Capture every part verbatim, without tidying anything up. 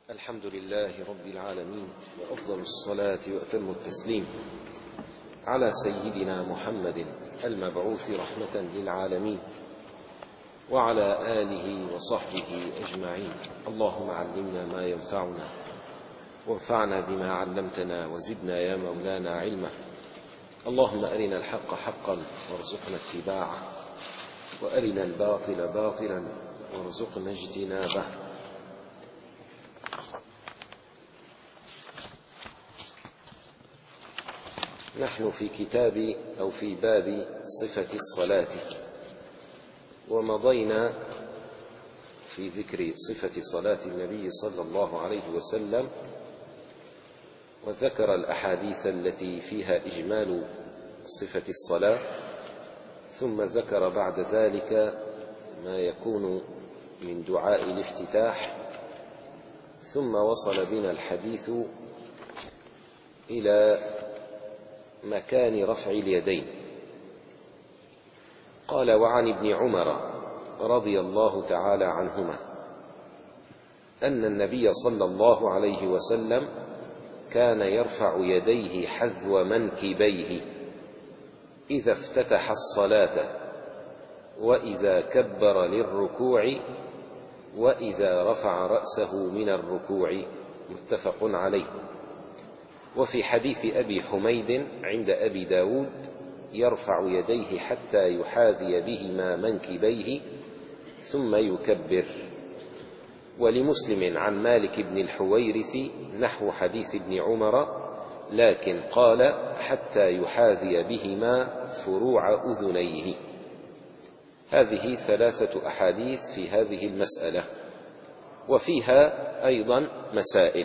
الحمد لله رب العالمين، وأفضل الصلاة وأتم التسليم على سيدنا محمد المبعوث رحمة للعالمين وعلى آله وصحبه أجمعين. اللهم علمنا ما ينفعنا وانفعنا بما علمتنا وزدنا يا مولانا علما. اللهم أرنا الحق حقا وارزقنا اتباعه، وأرنا الباطل باطلا وارزقنا اجتنابه. نحن في كتاب أو في باب صفة الصلاة، ومضينا في ذكر صفة صلاة النبي صلى الله عليه وسلم، وذكر الأحاديث التي فيها إجمال صفة الصلاة، ثم ذكر بعد ذلك ما يكون من دعاء الافتتاح، ثم وصل بنا الحديث إلى مكان رفع اليدين. قال: وعن ابن عمر رضي الله تعالى عنهما أن النبي صلى الله عليه وسلم كان يرفع يديه حذو منكبيه إذا افتتح الصلاة، وإذا كبر للركوع، وإذا رفع رأسه من الركوع. متفق عليه. وفي حديث أبي حميد عند أبي داود: يرفع يديه حتى يحاذي بهما منكبيه ثم يكبر. ولمسلم عن مالك بن الحويرث نحو حديث ابن عمر، لكن قال: حتى يحاذي بهما فروع أذنيه. هذه ثلاثة أحاديث في هذه المسألة، وفيها أيضا مسائل.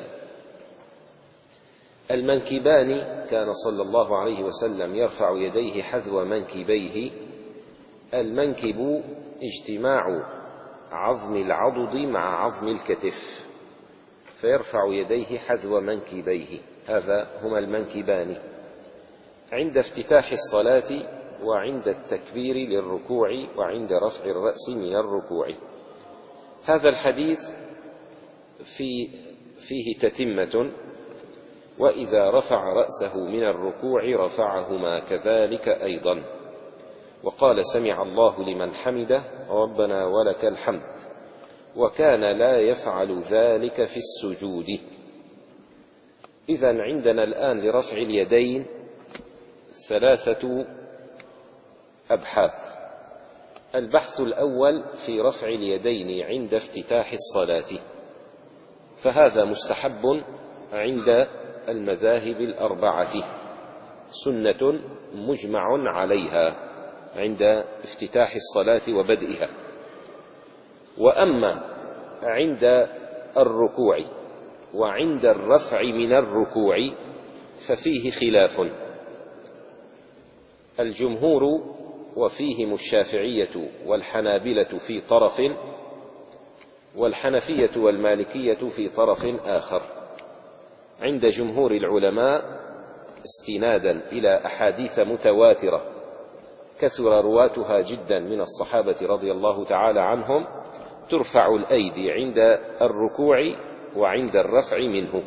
المنكبان: كان صلى الله عليه وسلم يرفع يديه حذو منكبيه. المنكب اجتماع عظم العضد مع عظم الكتف، فيرفع يديه حذو منكبيه. هذا هما المنكبان عند افتتاح الصلاة، وعند التكبير للركوع، وعند رفع الرأس من الركوع. هذا الحديث في فيه تتمة: وإذا رفع رأسه من الركوع رفعهما كذلك أيضا. وقال: سمع الله لمن حمده ربنا ولك الحمد. وكان لا يفعل ذلك في السجود. إذن عندنا الآن لرفع اليدين ثلاثة أبحاث. البحث الأول في رفع اليدين عند افتتاح الصلاة، فهذا مستحب عند المذاهب الأربعة، سنة مجمع عليها عند افتتاح الصلاة وبدئها. وأما عند الركوع وعند الرفع من الركوع ففيه خلاف. الجمهور وفيهم الشافعية والحنابلة في طرف، والحنفية والمالكية في طرف آخر. عند جمهور العلماء استنادا إلى أحاديث متواترة كثر رواتها جدا من الصحابة رضي الله تعالى عنهم، ترفع الأيدي عند الركوع وعند الرفع منه.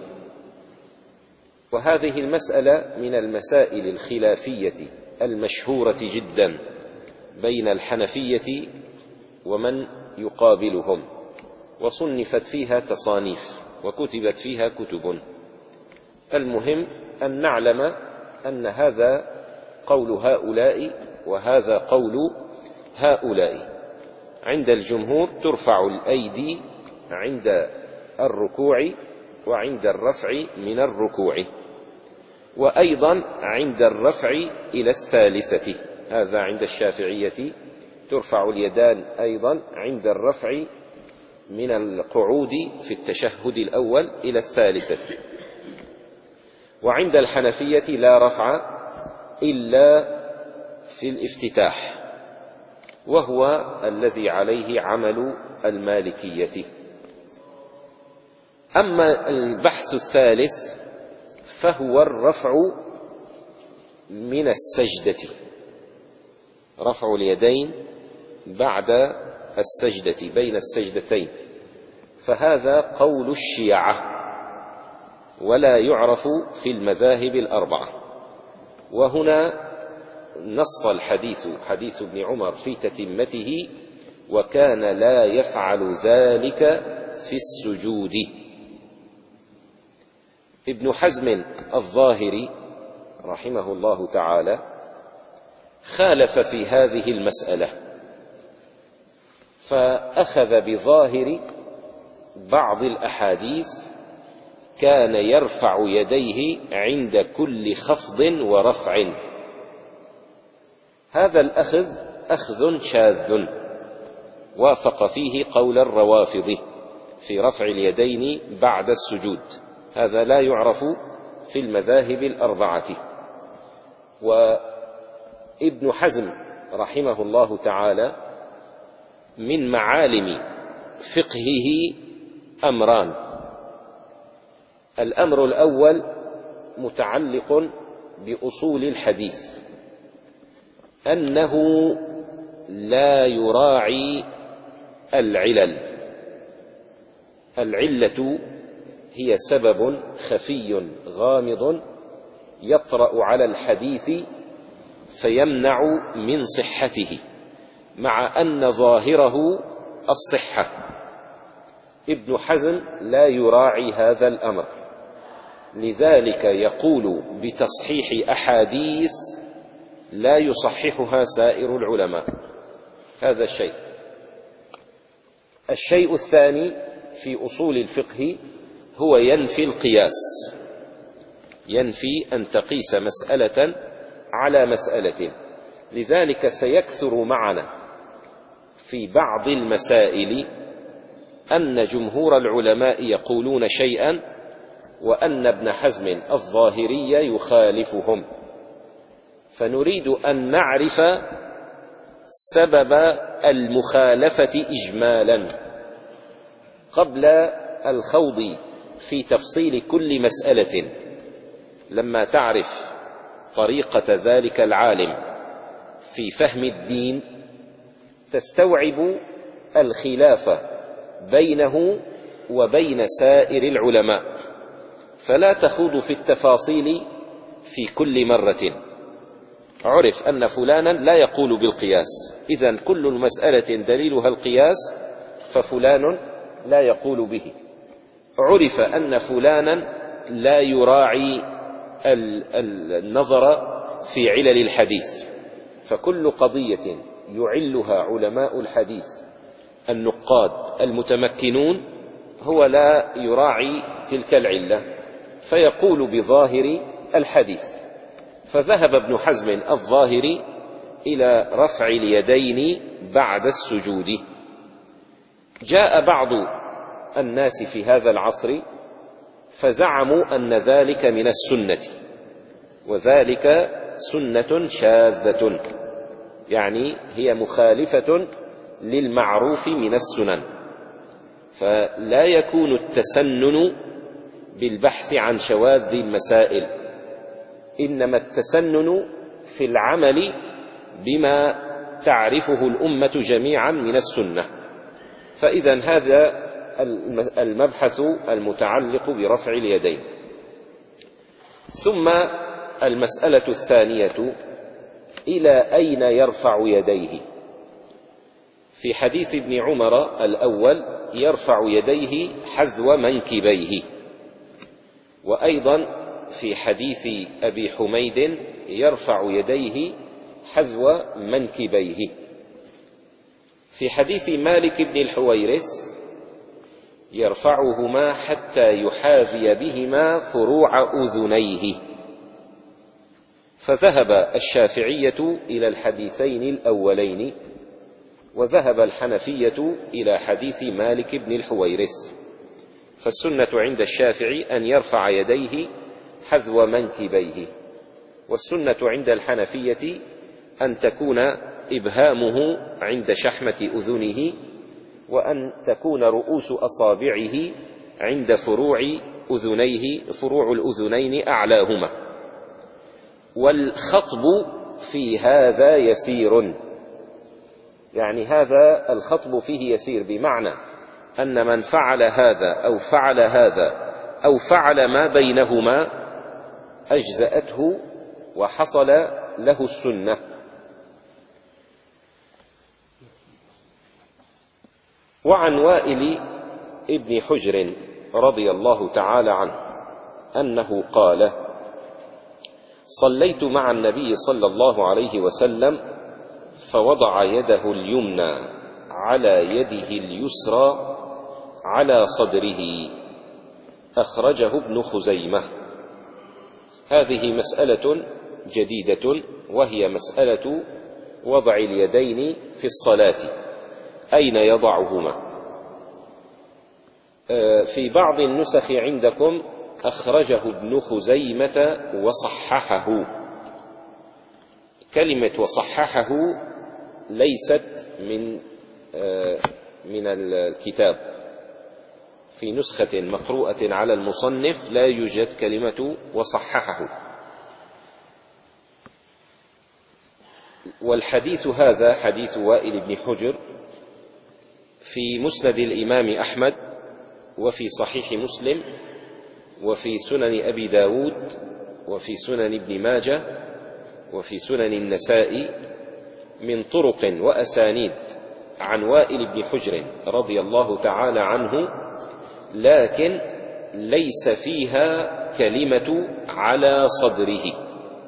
وهذه المسألة من المسائل الخلافية المشهورة جدا بين الحنفية ومن يقابلهم، وصنفت فيها تصانيف وكتبت فيها كتب. المهم أن نعلم أن هذا قول هؤلاء وهذا قول هؤلاء. عند الجمهور ترفع الأيدي عند الركوع وعند الرفع من الركوع، وأيضا عند الرفع إلى الثالثة. هذا عند الشافعية ترفع اليدان أيضا عند الرفع من القعود في التشهد الأول إلى الثالثة. وعند الحنفية لا رفع إلا في الافتتاح، وهو الذي عليه عمل المالكية. أما البحث الثالث فهو الرفع من السجدة، رفع اليدين بعد السجدة بين السجدتين. فهذا قول الشيعة ولا يعرف في المذاهب الأربعة. وهنا نص الحديث حديث ابن عمر في تتمته: وكان لا يفعل ذلك في السجود. ابن حزم الظاهري رحمه الله تعالى خالف في هذه المسألة، فأخذ بظاهر بعض الأحاديث: كان يرفع يديه عند كل خفض ورفع. هذا الأخذ أخذ شاذ وافق فيه قول الروافض في رفع اليدين بعد السجود، هذا لا يعرف في المذاهب الأربعة. وابن حزم رحمه الله تعالى من معالم فقهه أمران: الأمر الأول متعلق بأصول الحديث، أنه لا يراعي العلل. العلة هي سبب خفي غامض يطرأ على الحديث فيمنع من صحته، مع أن ظاهره الصحة. ابن حزم لا يراعي هذا الأمر، لذلك يقول بتصحيح أحاديث لا يصححها سائر العلماء. هذا الشيء. الشيء الثاني في أصول الفقه هو ينفي القياس، ينفي أن تقيس مسألة على مسألة. لذلك سيكثر معنا في بعض المسائل أن جمهور العلماء يقولون شيئا وأن ابن حزم الظاهري يخالفهم، فنريد أن نعرف سبب المخالفة إجمالا قبل الخوض في تفصيل كل مسألة. لما تعرف طريقة ذلك العالم في فهم الدين تستوعب الخلاف بينه وبين سائر العلماء، فلا تخوض في التفاصيل في كل مرة. عرف أن فلانا لا يقول بالقياس، إذن كل مسألة دليلها القياس ففلان لا يقول به. عرف أن فلانا لا يراعي النظر في علل الحديث، فكل قضية يعلها علماء الحديث النقاد المتمكنون هو لا يراعي تلك العلة فيقول بظاهر الحديث. فذهب ابن حزم الظاهري إلى رفع اليدين بعد السجود. جاء بعض الناس في هذا العصر فزعموا أن ذلك من السنة، وذلك سنة شاذة، يعني هي مخالفة للمعروف من السنن. فلا يكون التسنن بالبحث عن شواذ المسائل، إنما التسنن في العمل بما تعرفه الأمة جميعا من السنة. فإذا هذا المبحث المتعلق برفع اليدين. ثم المسألة الثانية: إلى أين يرفع يديه؟ في حديث ابن عمر الأول يرفع يديه حذو منكبيه، وأيضا في حديث أبي حميد يرفع يديه حذو منكبيه. في حديث مالك بن الحويرث يرفعهما حتى يحاذي بهما فروع أذنيه. فذهب الشافعية إلى الحديثين الأولين، وذهب الحنفية إلى حديث مالك بن الحويرث. فالسنة عند الشافعي أن يرفع يديه حذو منكبيه، والسنة عند الحنفية أن تكون إبهامه عند شحمة أذنه، وأن تكون رؤوس أصابعه عند فروع أذنيه، فروع الأذنين أعلاهما. والخطب في هذا يسير، يعني هذا الخطب فيه يسير، بمعنى أن من فعل هذا أو فعل هذا أو فعل ما بينهما أجزأته وحصل له السنة. وعن وائل ابن حجر رضي الله تعالى عنه أنه قال: صليت مع النبي صلى الله عليه وسلم فوضع يده اليمنى على يده اليسرى على صدره، أخرجه ابن خزيمة. هذه مسألة جديدة، وهي مسألة وضع اليدين في الصلاة، أين يضعهما؟ في بعض النسخ عندكم أخرجه ابن خزيمة وصححه. كلمة وصححه ليست من من الكتاب. في نسخة مقروءة على المصنف لا يوجد كلمة وصححه. والحديث هذا حديث وائل بن حجر في مسند الإمام أحمد، وفي صحيح مسلم، وفي سنن أبي داود، وفي سنن ابن ماجه، وفي سنن النسائي، من طرق وأسانيد عن وائل بن حجر رضي الله تعالى عنه، لكن ليس فيها كلمة على صدره.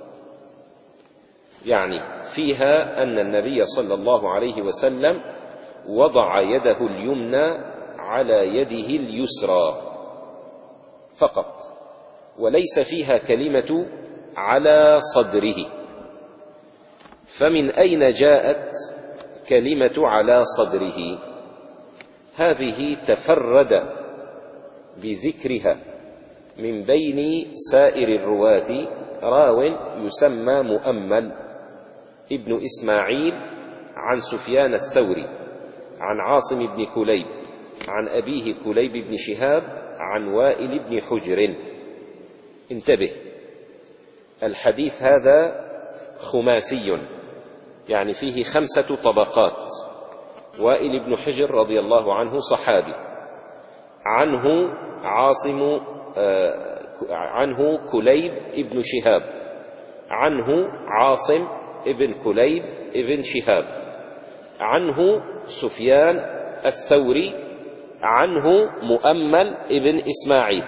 يعني فيها أن النبي صلى الله عليه وسلم وضع يده اليمنى على يده اليسرى فقط، وليس فيها كلمة على صدره. فمن أين جاءت كلمة على صدره؟ هذه تفرد بذكرها من بين سائر الرواة راو يسمى مؤمل ابن إسماعيل عن سفيان الثوري عن عاصم بن كليب عن أبيه كليب بن شهاب عن وائل بن حجر. انتبه، الحديث هذا خماسي، يعني فيه خمسة طبقات. وائل بن حجر رضي الله عنه صحابي، عنه عاصم آه عنه كليب ابن شهاب، عنه عاصم ابن كليب ابن شهاب، عنه سفيان الثوري، عنه مؤمل ابن إسماعيل.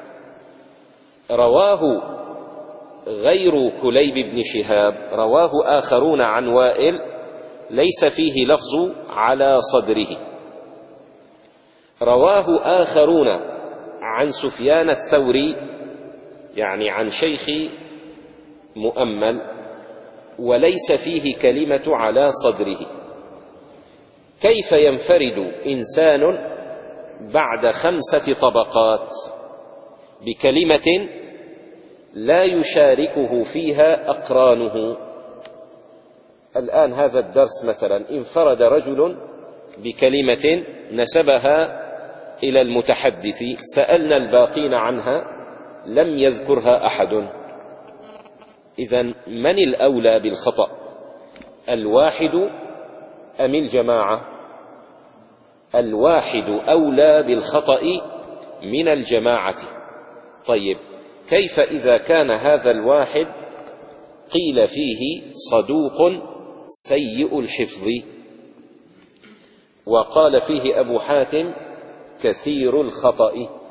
رواه غير كليب بن شهاب، رواه آخرون عن وائل ليس فيه لفظ على صدره. رواه آخرون عن سفيان الثوري، يعني عن شيخ مؤمل، وليس فيه كلمة على صدره. كيف ينفرد إنسان بعد خمسة طبقات بكلمة لا يشاركه فيها أقرانه؟ الآن هذا الدرس مثلا انفرد رجل بكلمة نسبها إلى المتحدث، سألنا الباقين عنها لم يذكرها أحد. إذن من الأولى بالخطأ، الواحد أم الجماعة؟ الواحد أولى بالخطأ من الجماعة. طيب، كيف إذا كان هذا الواحد قيل فيه صدوق سيء الحفظ، وقال فيه أبو حاتم كثير الخطأ؟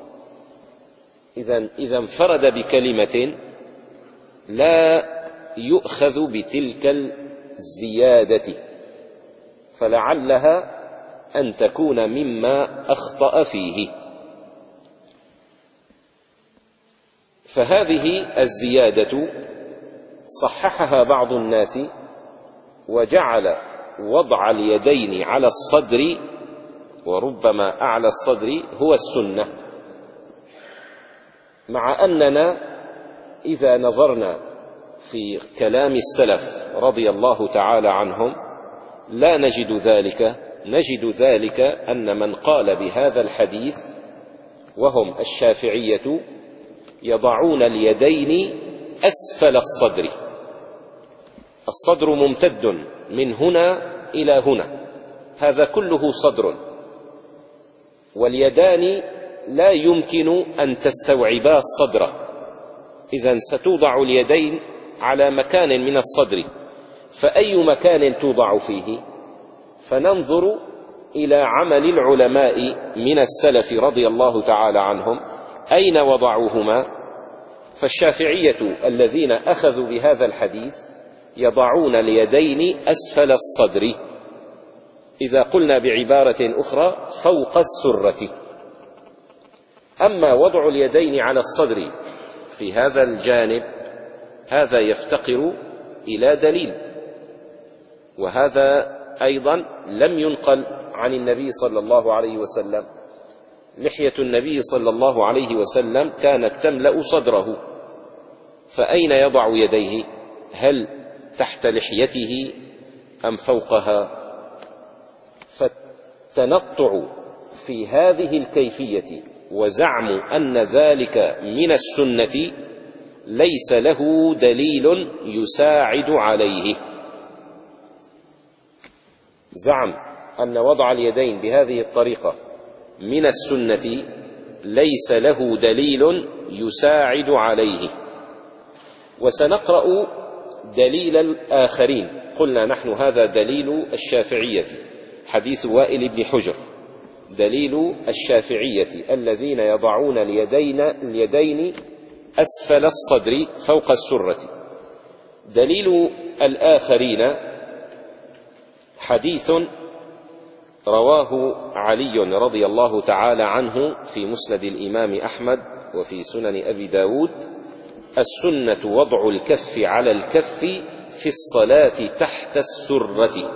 إذن إذا انفرد بكلمة لا يؤخذ بتلك الزيادة، فلعلها أن تكون مما أخطأ فيه. فهذه الزيادة صححها بعض الناس وجعل وضع اليدين على الصدر، وربما أعلى الصدر، هو السنة، مع أننا إذا نظرنا في كلام السلف رضي الله تعالى عنهم لا نجد ذلك. نجد ذلك أن من قال بهذا الحديث وهم الشافعية يضعون اليدين أسفل الصدر. الصدر ممتد من هنا إلى هنا، هذا كله صدر. واليدان لا يمكن أن تستوعبا الصدر، إذن ستوضع اليدين على مكان من الصدر، فأي مكان توضع فيه؟ فننظر إلى عمل العلماء من السلف رضي الله تعالى عنهم أين وضعوهما. فالشافعية الذين أخذوا بهذا الحديث يضعون اليدين أسفل الصدر، إذا قلنا بعبارة أخرى فوق السرة. أما وضع اليدين على الصدر في هذا الجانب هذا يفتقر إلى دليل، وهذا أيضا لم ينقل عن النبي صلى الله عليه وسلم. لحية النبي صلى الله عليه وسلم كانت تملأ صدره، فأين يضع يديه؟ هل تحت لحيته أم فوقها؟ فالتنطع في هذه الكيفية وزعم أن ذلك من السنة ليس له دليل يساعد عليه. زعم أن وضع اليدين بهذه الطريقة من السنة ليس له دليل يساعد عليه. وسنقرأ دليل الآخرين. قلنا نحن هذا دليل الشافعية، حديث وائل بن حجر، دليل الشافعية الذين يضعون اليدين, اليدين أسفل الصدر فوق السرة. دليل الآخرين حديث رواه علي رضي الله تعالى عنه في مسند الإمام أحمد وفي سنن أبي داود: السنة وضع الكف على الكف في الصلاة تحت السرة.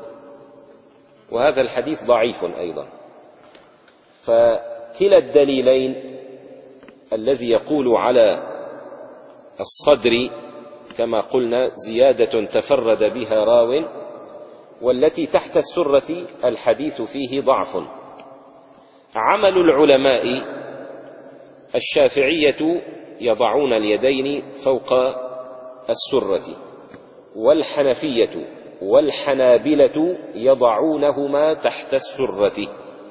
وهذا الحديث ضعيف أيضا. فكلا الدليلين، الذي يقول على الصدر كما قلنا زيادة تفرد بها راو، والتي تحت السرة الحديث فيه ضعف. عمل العلماء: الشافعية يضعون اليدين فوق السرة، والحنفية والحنابلة يضعونهما تحت السرة،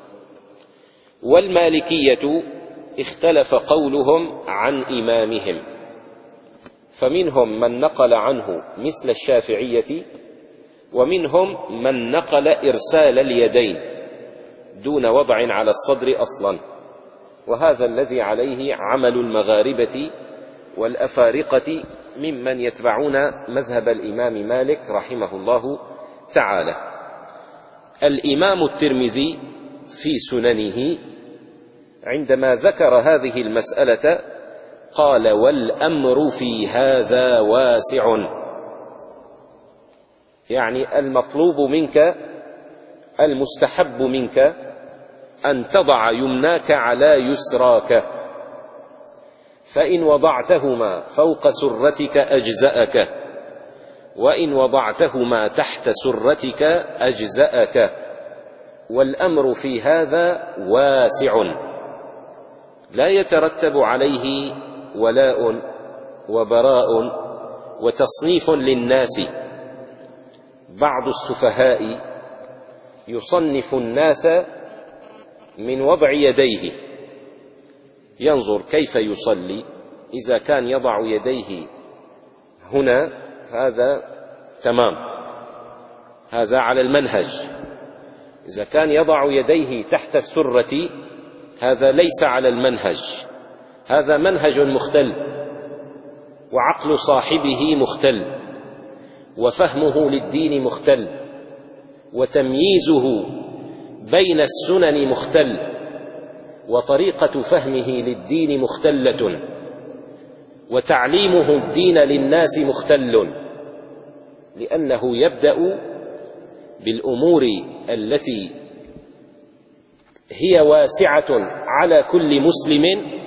والمالكية اختلف قولهم عن إمامهم، فمنهم من نقل عنه مثل الشافعية، ومنهم من نقل إرسال اليدين دون وضع على الصدر أصلا. وهذا الذي عليه عمل المغاربة والأفارقة ممن يتبعون مذهب الإمام مالك رحمه الله تعالى. الإمام الترمذي في سننه عندما ذكر هذه المسألة قال: والأمر في هذا واسع، يعني المطلوب منك، المستحب منك أن تضع يمناك على يسراك، فإن وضعتهما فوق سرتك أجزأك، وإن وضعتهما تحت سرتك أجزأك، والأمر في هذا واسع لا يترتب عليه ولاء وبراء وتصنيف للناس. بعض السفهاء يصنف الناس من وضع يديه، ينظر كيف يصلي، إذا كان يضع يديه هنا فهذا تمام، هذا على المنهج، إذا كان يضع يديه تحت السرة هذا ليس على المنهج، هذا منهج مختل، وعقل صاحبه مختل، وفهمه للدين مختل، وتمييزه بين السنن مختل، وطريقة فهمه للدين مختلة، وتعليمه الدين للناس مختل، لأنه يبدأ بالأمور التي هي واسعة على كل مسلم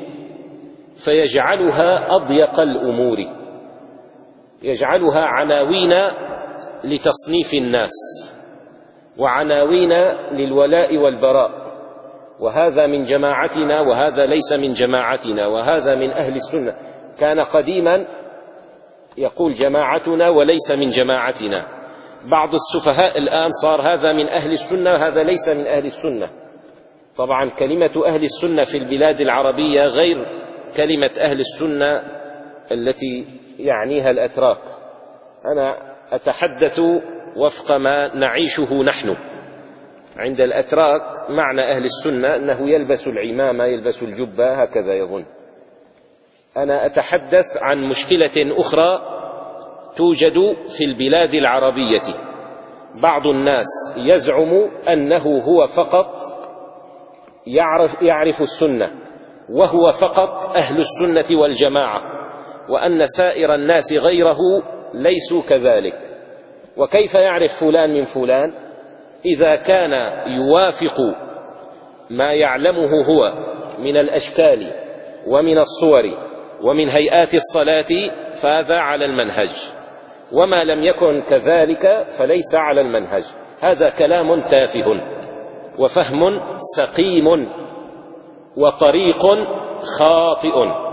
فيجعلها أضيق الأمور، يجعلها عناوين لتصنيف الناس، وعناوين للولاء والبراء، وهذا من جماعتنا وهذا ليس من جماعتنا، وهذا من أهل السنة. كان قديما يقول جماعتنا وليس من جماعتنا. بعض السفهاء الآن صار هذا من أهل السنة وهذا ليس من أهل السنة. طبعا كلمة أهل السنة في البلاد العربية غير كلمة أهل السنة التي يعنيها الأتراك. أنا أتحدث وفق ما نعيشه نحن. عند الأتراك معنى أهل السنة أنه يلبس العمامة، يلبس الجبة، هكذا يظن. أنا أتحدث عن مشكلة أخرى توجد في البلاد العربية. بعض الناس يزعم أنه هو فقط يعرف, يعرف السنة، وهو فقط أهل السنة والجماعة، وأن سائر الناس غيره ليسوا كذلك. وكيف يعرف فلان من فلان؟ إذا كان يوافق ما يعلمه هو من الأشكال ومن الصور ومن هيئات الصلاة فهذا على المنهج، وما لم يكن كذلك فليس على المنهج. هذا كلام تافه وفهم سقيم وطريق خاطئ.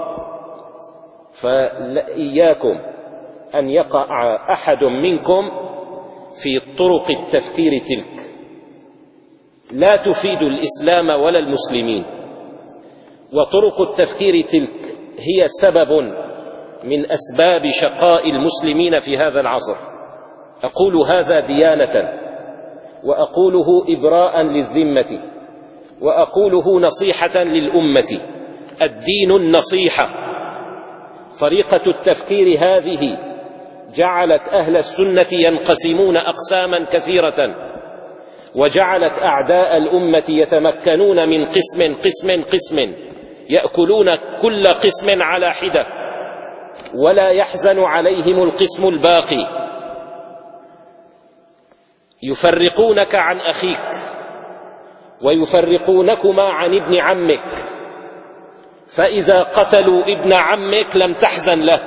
فإياكم أن يقع أحد منكم في طرق التفكير تلك، لا تفيد الإسلام ولا المسلمين. وطرق التفكير تلك هي سبب من أسباب شقاء المسلمين في هذا العصر. أقول هذا ديانة، وأقوله إبراء للذمة، وأقوله نصيحة للأمة. الدين النصيحة. طريقة التفكير هذه جعلت أهل السنة ينقسمون أقساما كثيرة، وجعلت أعداء الأمة يتمكنون من قسم قسم قسم، يأكلون كل قسم على حدة، ولا يحزن عليهم القسم الباقي. يفرقونك عن أخيك، ويفرقونكما عن ابن عمك، فإذا قتلوا ابن عمك لم تحزن له،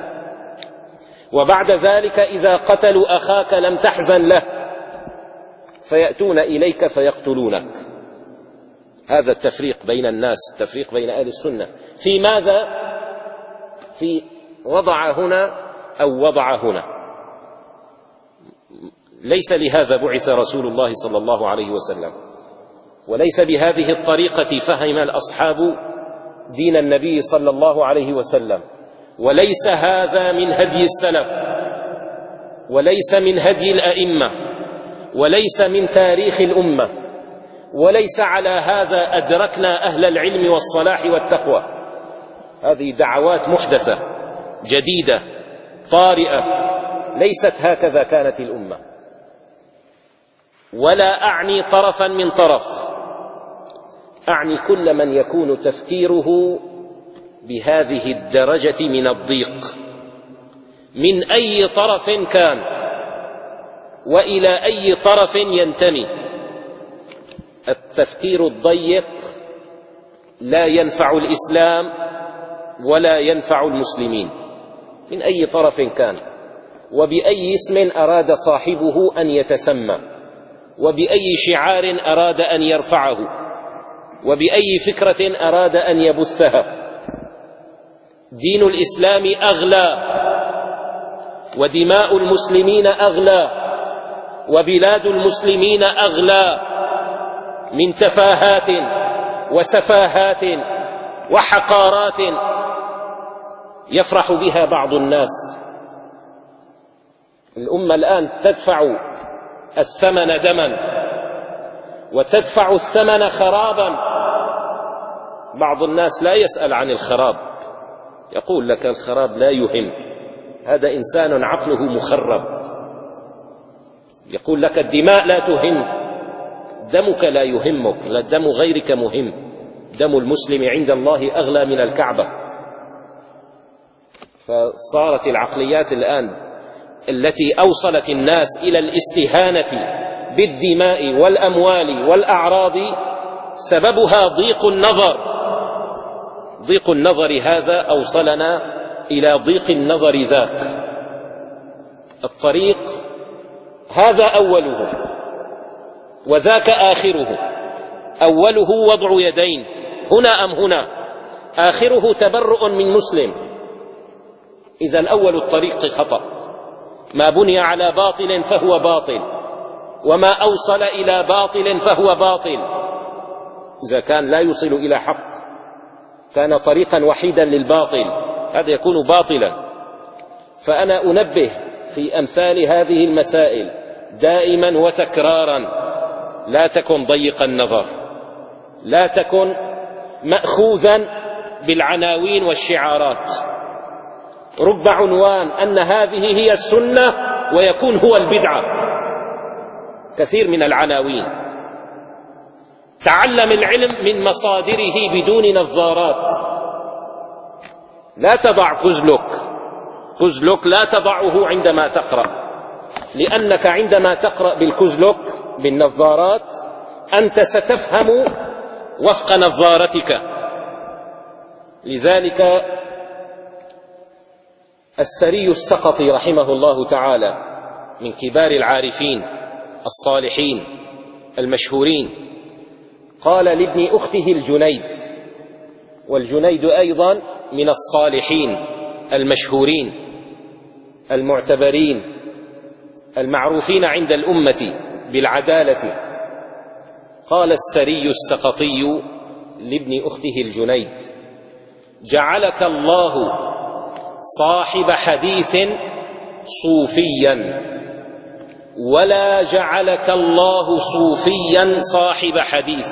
وبعد ذلك إذا قتلوا أخاك لم تحزن له، فيأتون إليك فيقتلونك. هذا التفريق بين الناس، التفريق بين أهل السنة. في ماذا؟ في وضع هنا أو وضع هنا. ليس لهذا بعث رسول الله صلى الله عليه وسلم، وليس بهذه الطريقة فهم الأصحاب دين النبي صلى الله عليه وسلم، وليس هذا من هدي السلف، وليس من هدي الأئمة، وليس من تاريخ الأمة، وليس على هذا أدركنا أهل العلم والصلاح والتقوى. هذه دعوات محدثة جديدة طارئة، ليست هكذا كانت الأمة. ولا أعني طرفا من طرف، أعني كل من يكون تفكيره بهذه الدرجة من الضيق من أي طرف كان، وإلى أي طرف ينتمي. التفكير الضيق لا ينفع الإسلام ولا ينفع المسلمين من أي طرف كان، وبأي اسم أراد صاحبه أن يتسمى، وبأي شعار أراد أن يرفعه، وبأي فكرة أراد أن يبثها. دين الإسلام أغلى، ودماء المسلمين أغلى، وبلاد المسلمين أغلى من تفاهات وسفاهات وحقارات يفرح بها بعض الناس. الأمة الآن تدفع الثمن دما، وتدفع الثمن خرابا. بعض الناس لا يسأل عن الخراب، يقول لك الخراب لا يهم، هذا إنسان عقله مخرب. يقول لك الدماء لا تهم، دمك لا يهمك، لا دم غيرك مهم. دم المسلم عند الله أغلى من الكعبة. فصارت العقليات الآن التي أوصلت الناس إلى الاستهانة بالدماء والأموال والأعراض سببها ضيق النظر. ضيق النظر هذا أوصلنا إلى ضيق النظر ذاك. الطريق هذا أوله وذاك آخره. أوله وضع يدين هنا أم هنا، آخره تبرؤ من مسلم. إذن أول الطريق خطأ، ما بني على باطل فهو باطل، وما أوصل إلى باطل فهو باطل. إذا كان لا يوصل إلى حق، كان طريقا وحيدا للباطل، هذا يكون باطلا. فأنا أنبه في أمثال هذه المسائل دائما وتكرارا: لا تكن ضيق النظر، لا تكن مأخوذا بالعناوين والشعارات. رب عنوان أن هذه هي السنة ويكون هو البدعة، كثير من العناوين. تعلم العلم من مصادره بدون نظارات. لا تضع كزلك كزلك لا تضعه عندما تقرأ، لأنك عندما تقرأ بالكزلك بالنظارات أنت ستفهم وفق نظارتك. لذلك السري السقطي رحمه الله تعالى من كبار العارفين الصالحين المشهورين قال لابن أخته الجنيد، والجنيد أيضا من الصالحين المشهورين المعتبرين المعروفين عند الأمة بالعدالة، قال السري السقطي لابن أخته الجنيد: جعلك الله صاحب حديث صوفيا، ولا جعلك الله صوفيا صاحب حديث.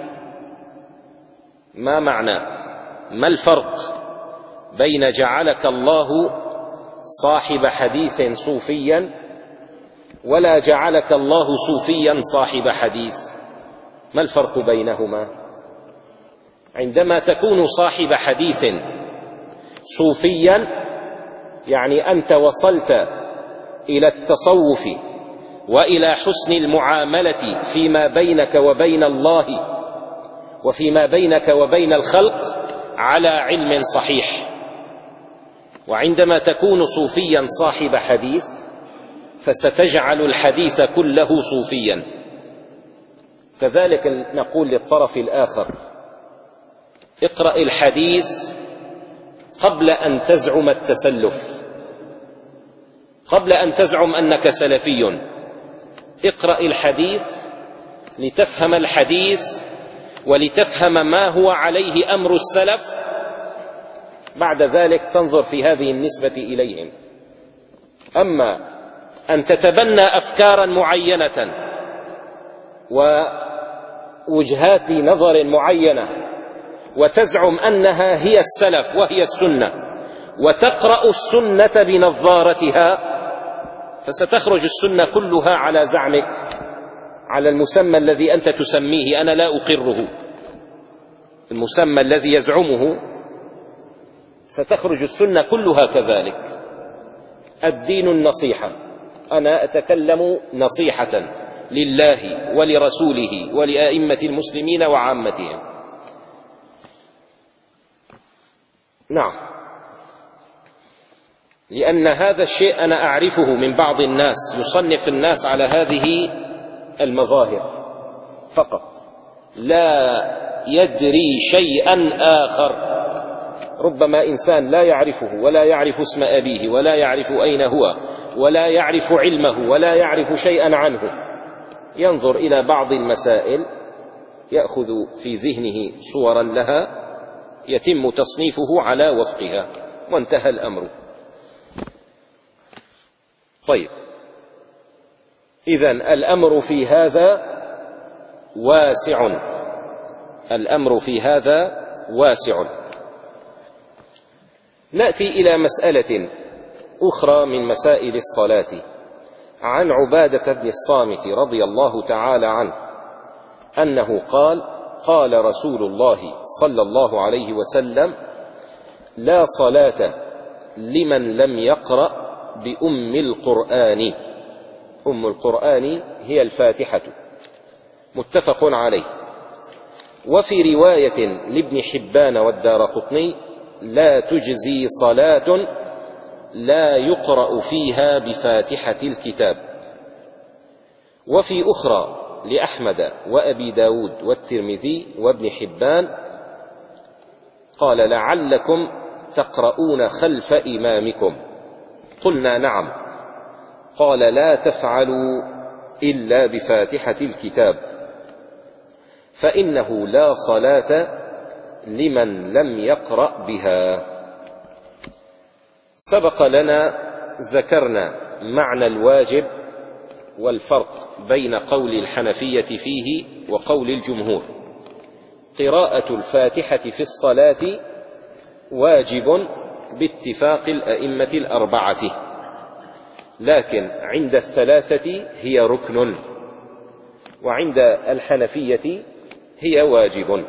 ما معنى؟ ما الفرق بين جعلك الله صاحب حديث صوفيا ولا جعلك الله صوفيا صاحب حديث؟ ما الفرق بينهما؟ عندما تكون صاحب حديث صوفيا يعني أنت وصلت إلى التصوف وإلى حسن المعاملة فيما بينك وبين الله وفيما بينك وبين الخلق على علم صحيح. وعندما تكون صوفيا صاحب حديث فستجعل الحديث كله صوفيا. كذلك نقول للطرف الآخر: اقرأ الحديث قبل أن تزعم التسلف، قبل أن تزعم أنك سلفي. اقرأ الحديث لتفهم الحديث ولتفهم ما هو عليه أمر السلف، بعد ذلك تنظر في هذه النسبة إليهم. أما أن تتبنى أفكارا معينة ووجهات نظر معينة وتزعم أنها هي السلف وهي السنة وتقرأ السنة بنظارتها، فستخرج السنة كلها على زعمك، على المسمى الذي أنت تسميه. أنا لا أقره، المسمى الذي يزعمه، ستخرج السنة كلها كذلك. الدين النصيحة، أنا أتكلم نصيحة لله ولرسوله ولأئمة المسلمين وعامتهم. نعم، لأن هذا الشيء أنا أعرفه من بعض الناس، يصنف الناس على هذه المظاهر فقط، لا يدري شيئا آخر. ربما إنسان لا يعرفه ولا يعرف اسم أبيه ولا يعرف أين هو ولا يعرف علمه ولا يعرف شيئا عنه، ينظر إلى بعض المسائل يأخذ في ذهنه صورا لها يتم تصنيفه على وفقها، وانتهى الأمر. طيب، إذن الأمر في هذا واسع، الأمر في هذا واسع. نأتي إلى مسألة أخرى من مسائل الصلاة. عن عبادة بن الصامت رضي الله تعالى عنه أنه قال: قال رسول الله صلى الله عليه وسلم: لا صلاة لمن لم يقرأ بأم القرآن. أم القرآن هي الفاتحة، متفق عليه. وفي رواية لابن حبان والدارقطني: لا تجزي صلاة لا يقرأ فيها بفاتحة الكتاب. وفي أخرى لأحمد وأبي داود والترمذي وابن حبان قال: لعلكم تقرؤون خلف إمامكم. قلنا: نعم. قال: لا تفعلوا إلا بفاتحة الكتاب. فإنه لا صلاة لمن لم يقرأ بها. سبق لنا ذكرنا معنى الواجب والفرق بين قول الحنفية فيه وقول الجمهور. قراءة الفاتحة في الصلاة واجب باتفاق الأئمة الأربعة، لكن عند الثلاثة هي ركن، وعند الحنفية هي واجب.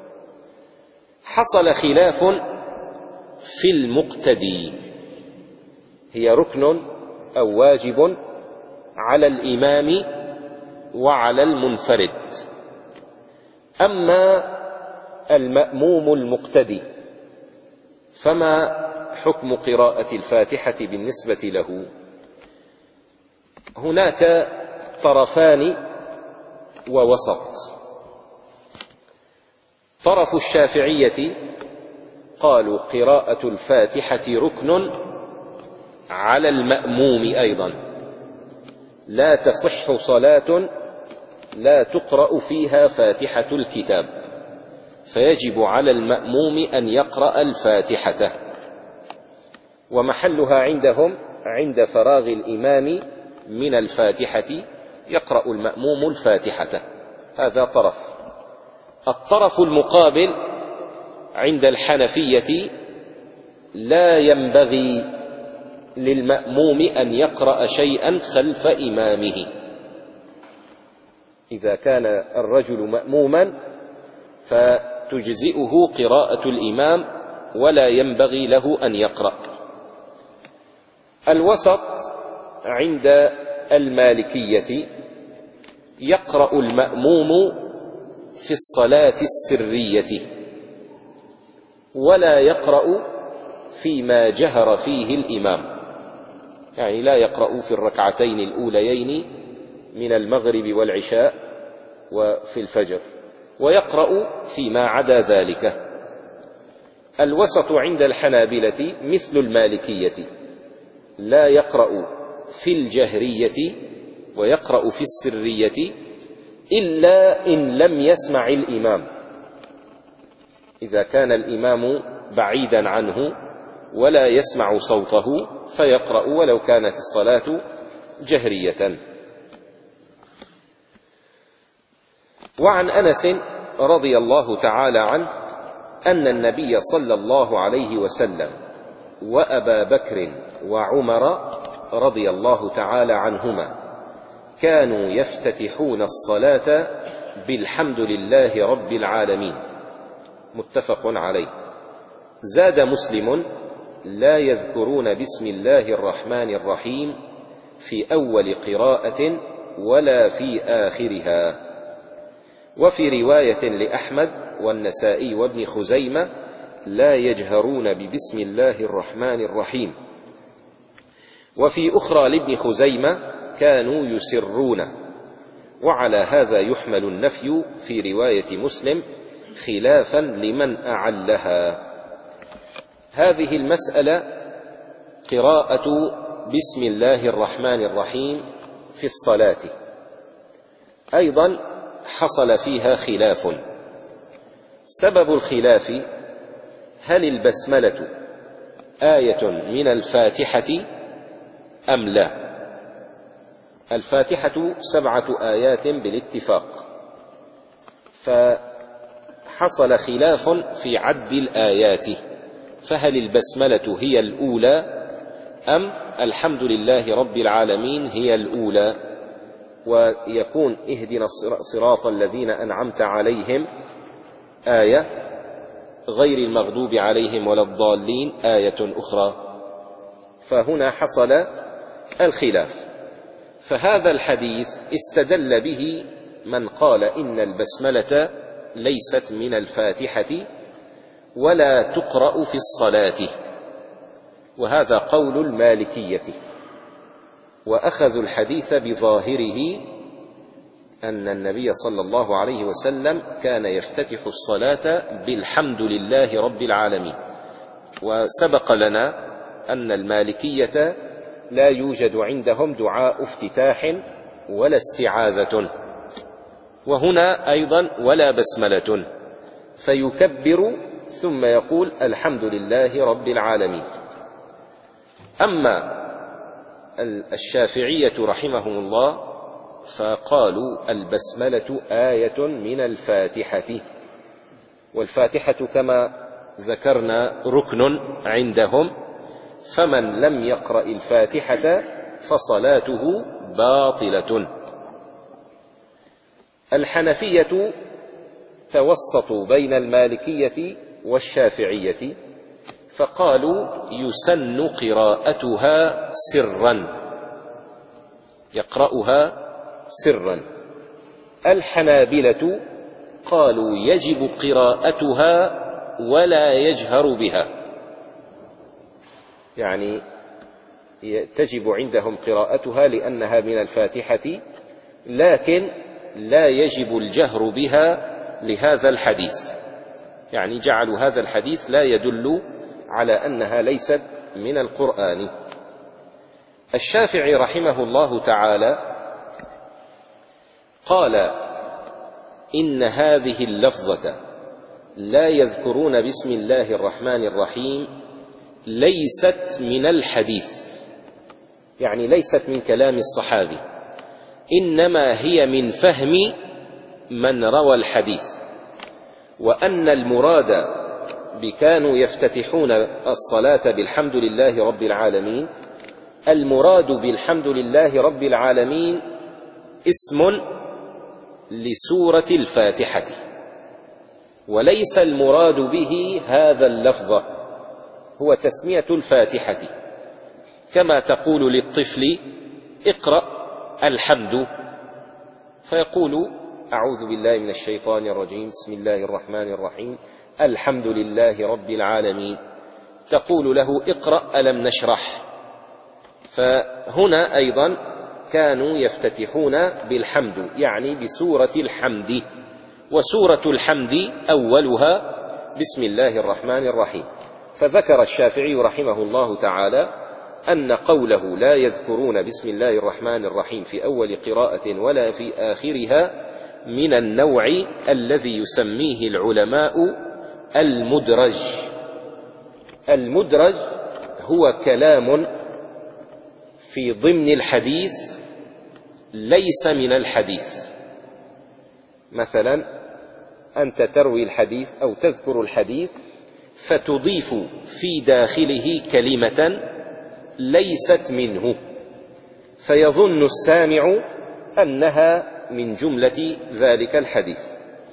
حصل خلاف في المقتدي، هي ركن أو واجب على الإمام وعلى المنفرد. أما المأموم المقتدي فما حكم قراءة الفاتحة بالنسبة له؟ هناك طرفان ووسط. طرف الشافعية قالوا قراءة الفاتحة ركن على المأموم أيضا، لا تصح صلاة لا تقرأ فيها فاتحة الكتاب، فيجب على المأموم أن يقرأ الفاتحة، ومحلها عندهم عند فراغ الإمام من الفاتحة يقرأ المأموم الفاتحة. هذا طرف. الطرف المقابل عند الحنفية لا ينبغي للمأموم أن يقرأ شيئا خلف إمامه. إذا كان الرجل مأموما فتجزئه قراءة الإمام ولا ينبغي له أن يقرأ. الوسط عند المالكية يقرأ المأموم في الصلاة السرية ولا يقرأ فيما جهر فيه الإمام، يعني لا يقرأ في الركعتين الأوليين من المغرب والعشاء وفي الفجر، ويقرأ فيما عدا ذلك. الوسط عند الحنابلة مثل المالكية، لا يقرأ في الجهرية ويقرأ في السرية إلا إن لم يسمع الإمام. إذا كان الإمام بعيدا عنه ولا يسمع صوته فيقرأ ولو كانت الصلاة جهرية. وعن أنس رضي الله تعالى عنه أن النبي صلى الله عليه وسلم وأبا بكر وعمر رضي الله تعالى عنهما كانوا يفتتحون الصلاة بالحمد لله رب العالمين، متفق عليه. زاد مسلم: لا يذكرون بسم الله الرحمن الرحيم في أول قراءة ولا في آخرها. وفي رواية لأحمد والنسائي وابن خزيمة: لا يجهرون ببسم الله الرحمن الرحيم. وفي أخرى لابن خزيمة: كانوا يسرون. وعلى هذا يحمل النفي في رواية مسلم خلافا لمن أعلها. هذه المسألة قراءة بسم الله الرحمن الرحيم في الصلاة أيضا حصل فيها خلاف. سبب الخلاف: هل البسملة آية من الفاتحة أم لا؟ الفاتحة سبعة آيات بالاتفاق، فحصل خلاف في عد الآيات، فهل البسملة هي الأولى أم الحمد لله رب العالمين هي الأولى؟ ويكون اهدنا الصراط الذين أنعمت عليهم آية، غير المغضوب عليهم ولا الضالين آية أخرى. فهنا حصل الخلاف. فهذا الحديث استدل به من قال إن البسملة ليست من الفاتحة ولا تقرأ في الصلاة، وهذا قول المالكية. وأخذوا الحديث بظاهره أن النبي صلى الله عليه وسلم كان يفتتح الصلاة بالحمد لله رب العالمين. وسبق لنا أن المالكية لا يوجد عندهم دعاء افتتاح ولا استعاذة، وهنا أيضا ولا بسملة، فيكبر ثم يقول الحمد لله رب العالمين. أما الشافعية رحمهم الله فقالوا البسملة آية من الفاتحة، والفاتحة كما ذكرنا ركن عندهم، فمن لم يقرأ الفاتحة فصلاته باطلة. الحنفية توسطوا بين المالكية والشافعية فقالوا يسن قراءتها سرا، يقرأها سرا. الحنابلة قالوا يجب قراءتها ولا يجهر بها، يعني تجب عندهم قراءتها لأنها من الفاتحة، لكن لا يجب الجهر بها لهذا الحديث، يعني جعلوا هذا الحديث لا يدل على أنها ليست من القرآن. الشافعي رحمه الله تعالى قال إن هذه اللفظة لا يذكرون بسم الله الرحمن الرحيم ليست من الحديث، يعني ليست من كلام الصحابي، إنما هي من فهم من روى الحديث، وأن المراد بكانوا يفتتحون الصلاة بالحمد لله رب العالمين، المراد بالحمد لله رب العالمين اسم لسورة الفاتحة، وليس المراد به هذا اللفظ، هو تسمية الفاتحة، كما تقول للطفل اقرأ الحمد فيقول أعوذ بالله من الشيطان الرجيم بسم الله الرحمن الرحيم الحمد لله رب العالمين، تقول له اقرأ ألم نشرح. فهنا أيضا كانوا يفتتحون بالحمد، يعني بسورة الحمد، وسورة الحمد أولها بسم الله الرحمن الرحيم. فذكر الشافعي رحمه الله تعالى أن قوله لا يذكرون بسم الله الرحمن الرحيم في أول قراءة ولا في آخرها من النوع الذي يسميه العلماء المدرج. المدرج هو كلام في ضمن الحديث ليس من الحديث، مثلا أنت تروي الحديث أو تذكر الحديث فتضيف في داخله كلمة ليست منه، فيظن السامع أنها من جملة ذلك الحديث.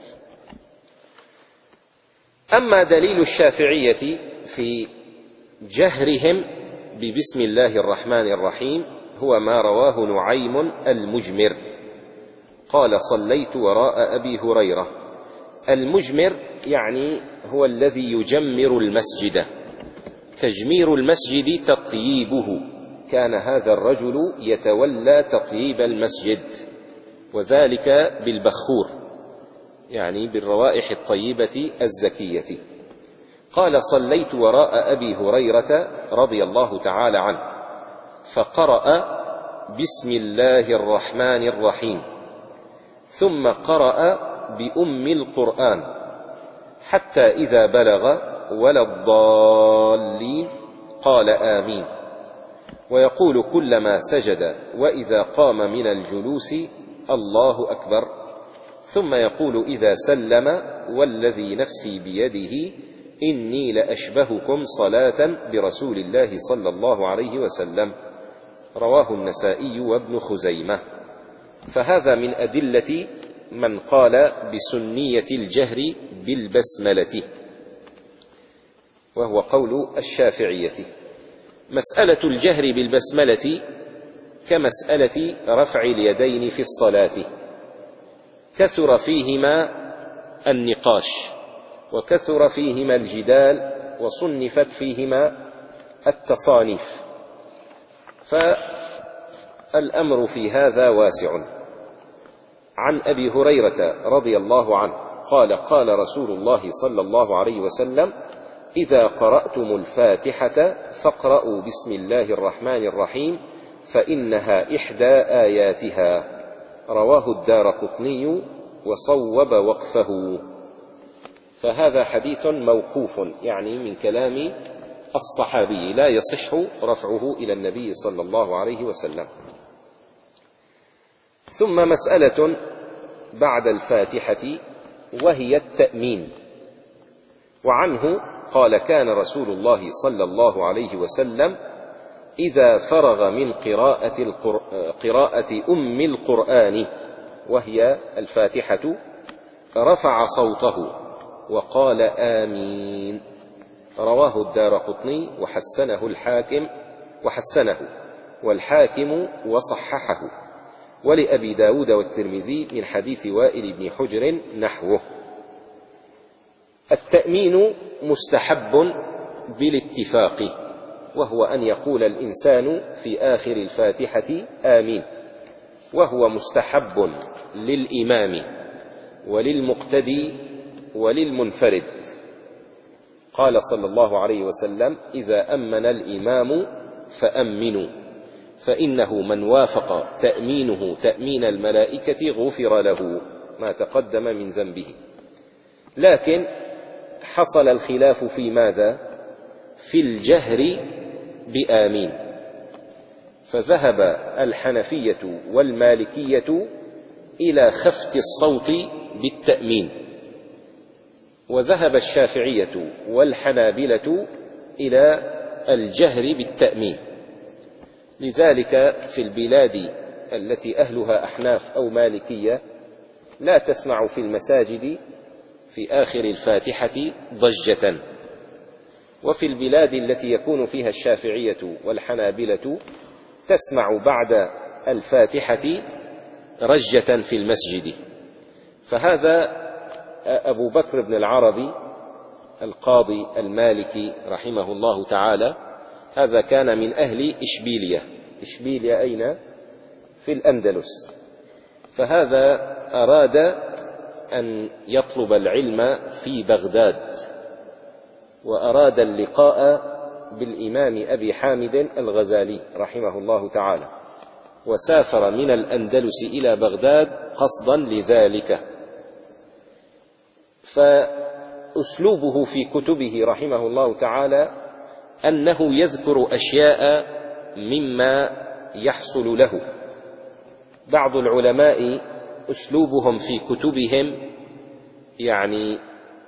أما دليل الشافعية في جهرهم ببسم الله الرحمن الرحيم هو ما رواه نعيم المجمر قال صليت وراء أبي هريرة. المجمر يعني هو الذي يجمر المسجد، تجمير المسجد تطييبه، كان هذا الرجل يتولى تطييب المسجد، وذلك بالبخور، يعني بالروائح الطيبة الزكية. قال صليت وراء أبي هريرة رضي الله تعالى عنه فقرأ بسم الله الرحمن الرحيم، ثم قرأ بأم القرآن حتى إذا بلغ ولا الضالين قال آمين، ويقول كلما سجد وإذا قام من الجلوس الله أكبر، ثم يقول إذا سلم والذي نفسي بيده إني لأشبهكم صلاة برسول الله صلى الله عليه وسلم. رواه النسائي وابن خزيمة. فهذا من أدلة من قال بسنية الجهر بالبسملة، وهو قول الشافعية. مسألة الجهر بالبسملة كمسألة رفع اليدين في الصلاة، كثر فيهما النقاش وكثر فيهما الجدال وصنفت فيهما التصانيف، فالأمر في هذا واسع. عن أبي هريرة رضي الله عنه قال قال رسول الله صلى الله عليه وسلم إذا قرأتم الفاتحة فاقرأوا بسم الله الرحمن الرحيم فإنها إحدى آياتها. رواه الدارقطني وصوب وقفه. فهذا حديث موقوف، يعني من كلام الصحابي، لا يصح رفعه إلى النبي صلى الله عليه وسلم. ثم مسألة بعد الفاتحة وهي التأمين. وعنه قال: كان رسول الله صلى الله عليه وسلم إذا فرغ من قراءة, القر... قراءة أم القرآن وهي الفاتحة رفع صوته وقال: آمين. رواه الدارقطني وحسنه الحاكم وحسنه والحاكم وصححه، ولأبي داود والترمذي من حديث وائل بن حجر نحوه. التأمين مستحب بالاتفاق، وهو أن يقول الإنسان في آخر الفاتحة آمين، وهو مستحب للإمام وللمقتدي وللمنفرد. قال صلى الله عليه وسلم: إذا أمن الإمام فأمنوا، فإنه من وافق تأمينه تأمين الملائكة غفر له ما تقدم من ذنبه. لكن حصل الخلاف في ماذا؟ في الجهر بآمين، فذهب الحنفية والمالكية إلى خفت الصوت بالتأمين، وذهب الشافعية والحنابلة إلى الجهر بالتأمين. لذلك في البلاد التي أهلها أحناف أو مالكية لا تسمع في المساجد في آخر الفاتحة ضجة، وفي البلاد التي يكون فيها الشافعية والحنابلة تسمع بعد الفاتحة رجة في المسجد. فهذا أبو بكر بن العربي القاضي المالكي رحمه الله تعالى، هذا كان من أهل إشبيلية. إشبيلية أين؟ في الأندلس. فهذا أراد أن يطلب العلم في بغداد، وأراد اللقاء بالإمام أبي حامد الغزالي رحمه الله تعالى، وسافر من الأندلس إلى بغداد قصدا لذلك. فأسلوبه في كتبه رحمه الله تعالى أنه يذكر أشياء مما يحصل له. بعض العلماء أسلوبهم في كتبهم يعني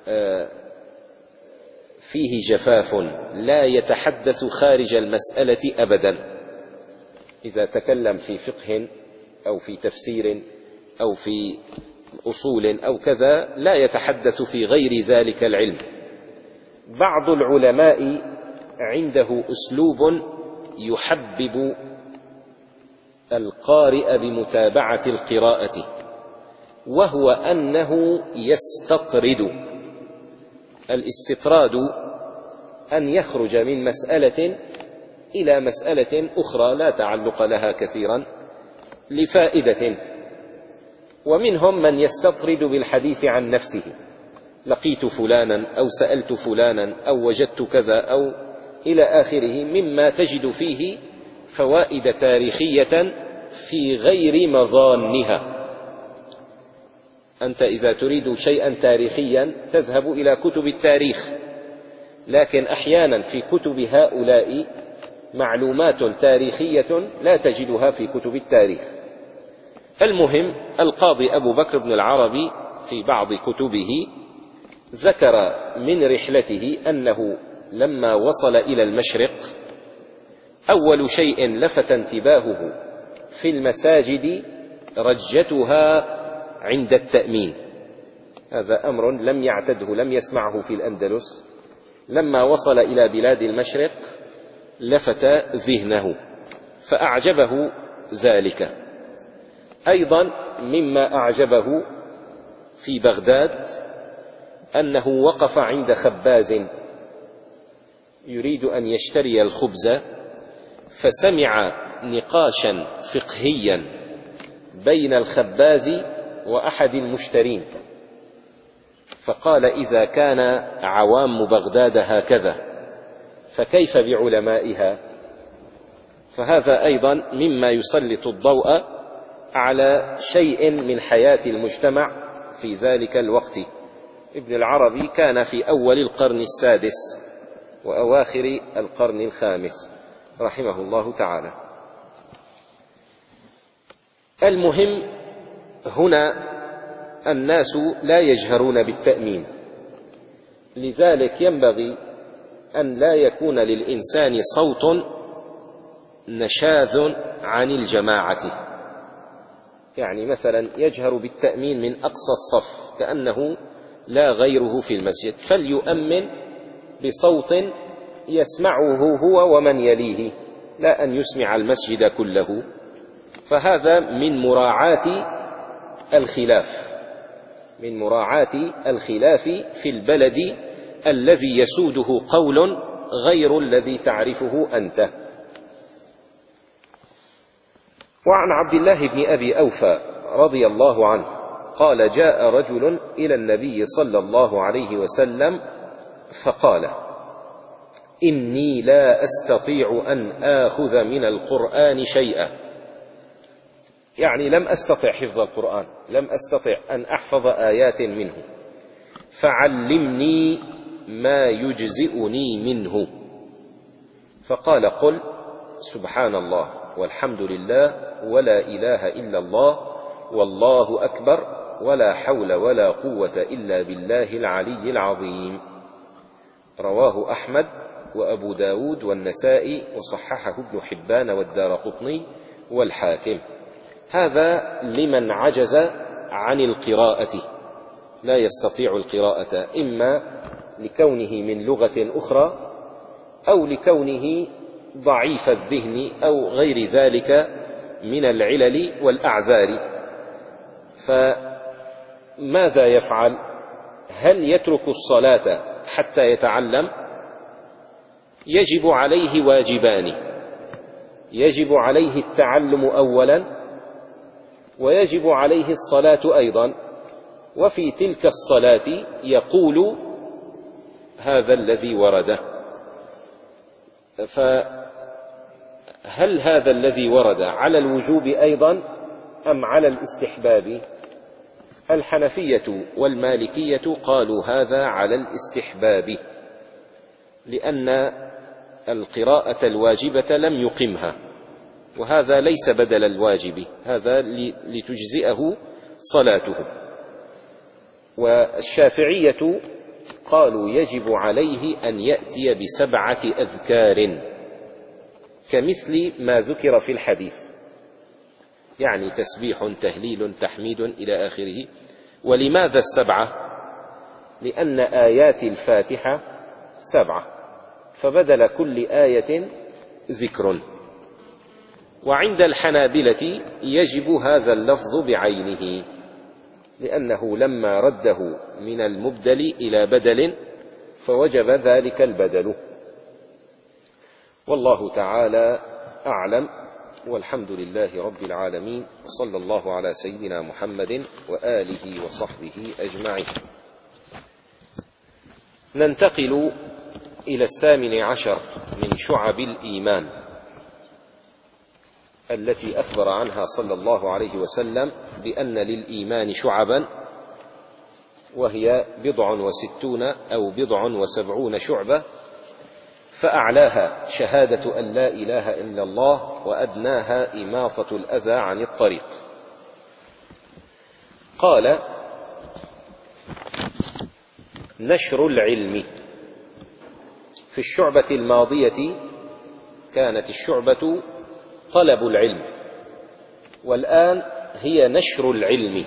فيه جفاف، لا يتحدث خارج المسألة أبدا. إذا تكلم في فقه أو في تفسير أو في أصول أو كذا لا يتحدث في غير ذلك العلم. بعض العلماء عنده أسلوب يحبب القارئ بمتابعة القراءة، وهو أنه يستطرد. الاستطراد أن يخرج من مسألة إلى مسألة أخرى لا تعلق لها كثيرا لفائدة. ومنهم من يستطرد بالحديث عن نفسه: لقيت فلانا أو سألت فلانا أو وجدت كذا أو إلى آخره، مما تجد فيه فوائد تاريخية في غير مظانها. أنت إذا تريد شيئا تاريخيا تذهب إلى كتب التاريخ، لكن أحيانا في كتب هؤلاء معلومات تاريخية لا تجدها في كتب التاريخ. المهم، القاضي أبو بكر بن العربي في بعض كتبه ذكر من رحلته أنه لما وصل إلى المشرق أول شيء لفت انتباهه في المساجد رجتها عند التأمين. هذا أمر لم يعتده، لم يسمعه في الأندلس. لما وصل إلى بلاد المشرق لفت ذهنه فأعجبه ذلك. أيضا مما أعجبه في بغداد أنه وقف عند خباز يريد أن يشتري الخبز، فسمع نقاشا فقهيا بين الخباز وأحد المشترين، فقال: إذا كان عوام بغداد هكذا فكيف بعلمائها؟ فهذا أيضا مما يسلط الضوء على شيء من حياة المجتمع في ذلك الوقت. ابن العربي كان في أول القرن السادس وأواخر القرن الخامس رحمه الله تعالى. المهم هنا الناس لا يجهرون بالتأمين، لذلك ينبغي أن لا يكون للإنسان صوت نشاذ عن الجماعة، يعني مثلا يجهر بالتأمين من أقصى الصف كأنه لا غيره في المسجد، فليؤمن بصوت يسمعه هو ومن يليه، لا أن يسمع المسجد كله، فهذا من مراعاة الخلاف من مراعاة الخلاف في البلد الذي يسوده قول غير الذي تعرفه أنت. وعن عبد الله بن أبي أوفى رضي الله عنه قال: جاء رجل إلى النبي صلى الله عليه وسلم فقال: إني لا أستطيع أن آخذ من القرآن شيئا، يعني لم أستطع حفظ القرآن، لم أستطع أن أحفظ آيات منه، فعلمني ما يجزئني منه. فقال: قل سبحان الله والحمد لله ولا إله إلا الله والله أكبر ولا حول ولا قوة إلا بالله العلي العظيم. رواه أحمد وأبو داود والنسائي وصححه ابن حبان والدارقطني والحاكم. هذا لمن عجز عن القراءة، لا يستطيع القراءة، إما لكونه من لغة أخرى أو لكونه ضعيف الذهن أو غير ذلك من العلل والأعذار. فماذا يفعل؟ هل يترك الصلاة حتى يتعلم؟ يجب عليه واجبان: يجب عليه التعلم أولا، ويجب عليه الصلاة أيضا. وفي تلك الصلاة يقول هذا الذي ورده. فهل هذا الذي ورد على الوجوب أيضا أم على الاستحباب؟ الحنفية والمالكية قالوا هذا على الاستحباب، لأن القراءة الواجبة لم يقمها، وهذا ليس بدل الواجب، هذا لتجزئه صلاته. والشافعية قالوا يجب عليه أن يأتي بسبعة أذكار كمثل ما ذكر في الحديث، يعني تسبيح تهليل تحميد إلى آخره. ولماذا السبعة؟ لأن آيات الفاتحة سبعة، فبدل كل آية ذكر. وعند الحنابلة يجب هذا اللفظ بعينه، لأنه لما رده من المبدل إلى بدل فوجب ذلك البدل. والله تعالى أعلم، والحمد لله رب العالمين، صلى الله على سيدنا محمد وآله وصحبه أجمعين. ننتقل إلى الثامن عشر من شعب الإيمان التي أخبر عنها صلى الله عليه وسلم بأن للإيمان شعبا، وهي بضع وستون أو بضع وسبعون شعبة، فأعلاها شهادة أن لا إله إلا الله، وأدناها إماطة الأذى عن الطريق. قال: نشر العلم. في الشعبة الماضية كانت الشعبة طلب العلم، والآن هي نشر العلم.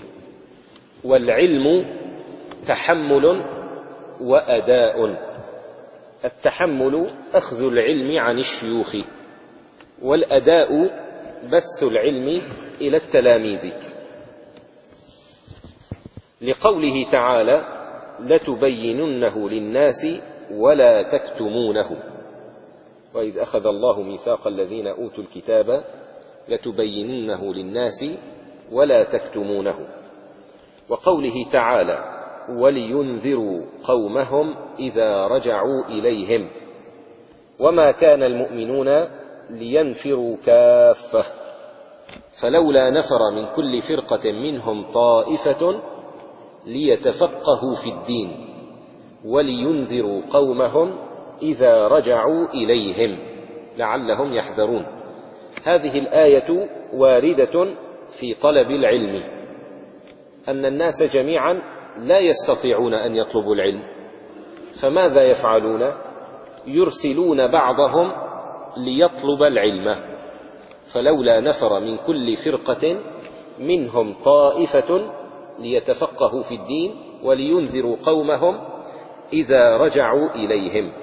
والعلم تحمل وأداء. التحمل أخذ العلم عن الشيوخ، والأداء بث العلم إلى التلاميذ، لقوله تعالى: لتبيننه للناس ولا تكتمونه، وإذ أخذ الله ميثاق الذين أوتوا الكتاب لتبيننه للناس ولا تكتمونه. وقوله تعالى: ولينذروا قومهم إذا رجعوا إليهم، وما كان المؤمنون لينفروا كافة، فلولا نفر من كل فرقة منهم طائفة ليتفقهوا في الدين ولينذروا قومهم إذا رجعوا إليهم لعلهم يحذرون. هذه الآية واردة في طلب العلم، أن الناس جميعا لا يستطيعون أن يطلبوا العلم، فماذا يفعلون؟ يرسلون بعضهم ليطلب العلم. فلولا نفر من كل فرقة منهم طائفة ليتفقهوا في الدين ولينذروا قومهم إذا رجعوا إليهم.